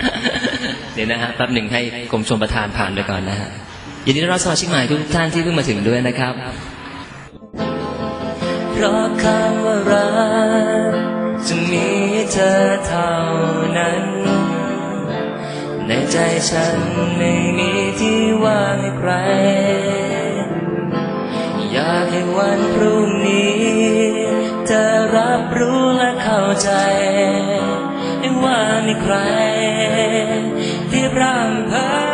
เดี๋ยวนะฮะแป๊บหนึ่งให้กรมชลประทานผ่านไปก่อนนะฮะยินดีต้อนรับสมาชิกใหม่ทุกท่านที่เพิ่งมาถึงด้วยนะครับเพราะคำว่ารักจะมีเธอเท่านั้นในใจฉันไม่มีที่ว่างให้ใครอยากให้วันพรุ่งนี้เธอรับรู้และเข้าใจไม่ว่ามีใครที่ร่ำเพ้อ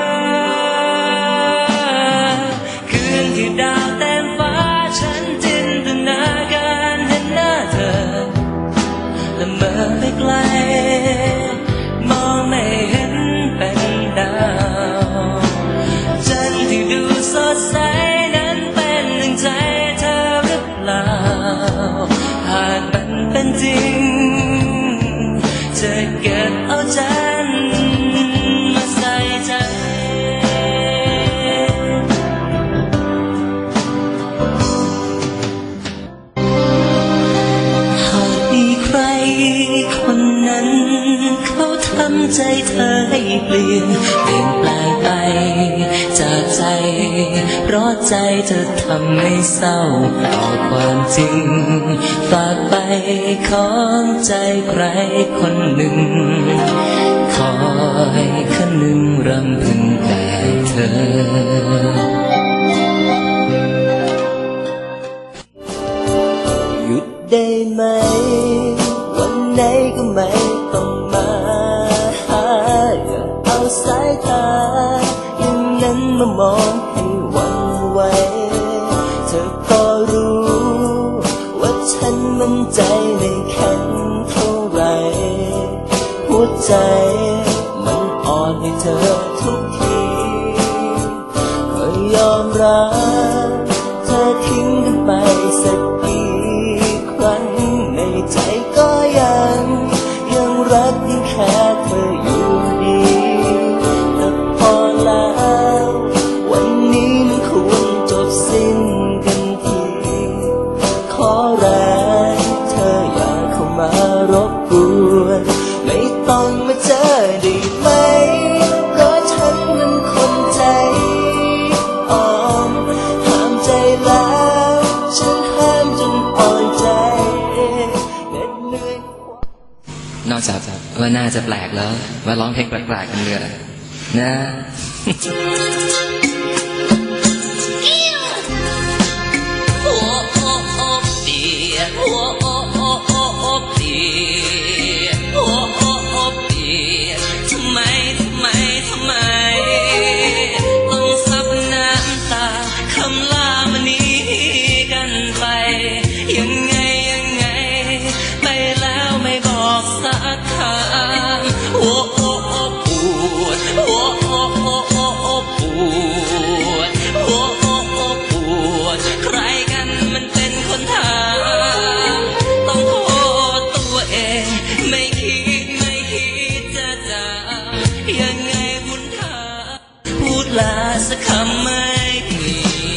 คืนที่ดาวเต็มฟ้าฉันจินตนาการเห็นหน้าเธอและเมื่อไปไกลมองไม่เห็นเป็นดาวจันทร์ที่ดูสดใสนั้นเป็นหนึ่งใจเธอหรือเปล่าหากมันเป็นจริงจะเก็บเอาจันทร์มาใส่ใจหากมีใครคนนั้นเขาทำใจเธอให้เปลี่ยนแปลงไปจากใจเพราะใจเธอทำให้เศร้าต่อความจริงฝากไปของใจใครคนหนึ่งคอยคันหนึ่งรำพึงแต่เธอหยุดได้ไหมวันไหนก็ไม่ต้องมาหาอย่าเอาสายตาอย่างนั้นมามองให้หวั่นไหวเธอก็รู้ว่าฉันมั่นใจในแค่เท่าไรหัวใจมันอ่อนให้เธอทุกทีก็ยอมรับเธอทิ้งกันไปสักกี่ครั้งในใจก็ยังรักยังแค่เธออยู่ดีแต่พอแล้ววันนี้มันควรจบสิ้นกันทีขอแรงเธออย่าเข้ามารบกวนไม่ต้องมาเจอได้ไหมเพราะฉันมันคนใจอ่อนห้ามใจแล้วฉันห้ามจนอ่อนใจนอกจากว่าน่าจะแปลกแล้วมาร้องเพลงแปลกๆกันเลยนะต้องซับน้ำตาคำลามันนี้กันไปยังไงไปแล้วไม่บอกสักคำโอ้โอ้โอ้ปวดโอ้โอ้โอ้โอ้โอ้ปวดโอ้โอ้โอ้ปวดใครกันมันเป็นคนทำต้องโทษตัวเองไม่คิดจะจำยังไงบุญทาพูดลาสักคำไม่มี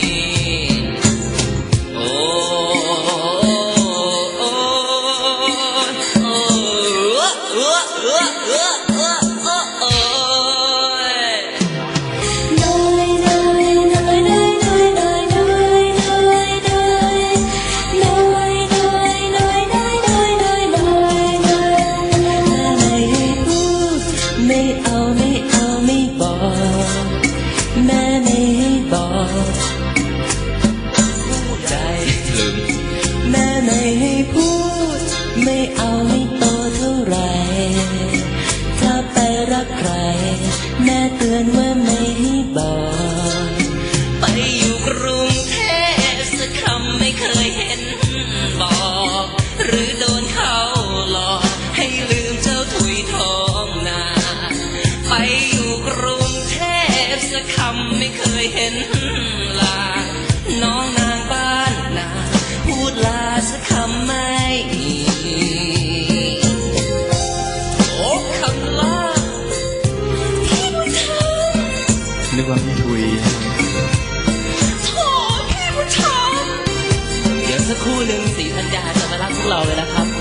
ไม่เอาไม่โตเท่าไรถ้าไปรักใครแม่เตือนว่าไม่ให้บอกไปอยู่กรุงเทพสักคำไม่เคยเห็นบอกหรือโดนเขาหลอกให้ลืมเจ้าถุยทองนาไปอยู่กรุงเทพสักคำไม่เคยเห็นลาน้องนางบ้านนาพูดลาสักคำไม่นึกว่าพี่ทุยโถ่พี่ผู้ชมเดี๋ยวสักครู่หนึ่งศรีธัญญาจะมารับพวกเราเลยนะครับ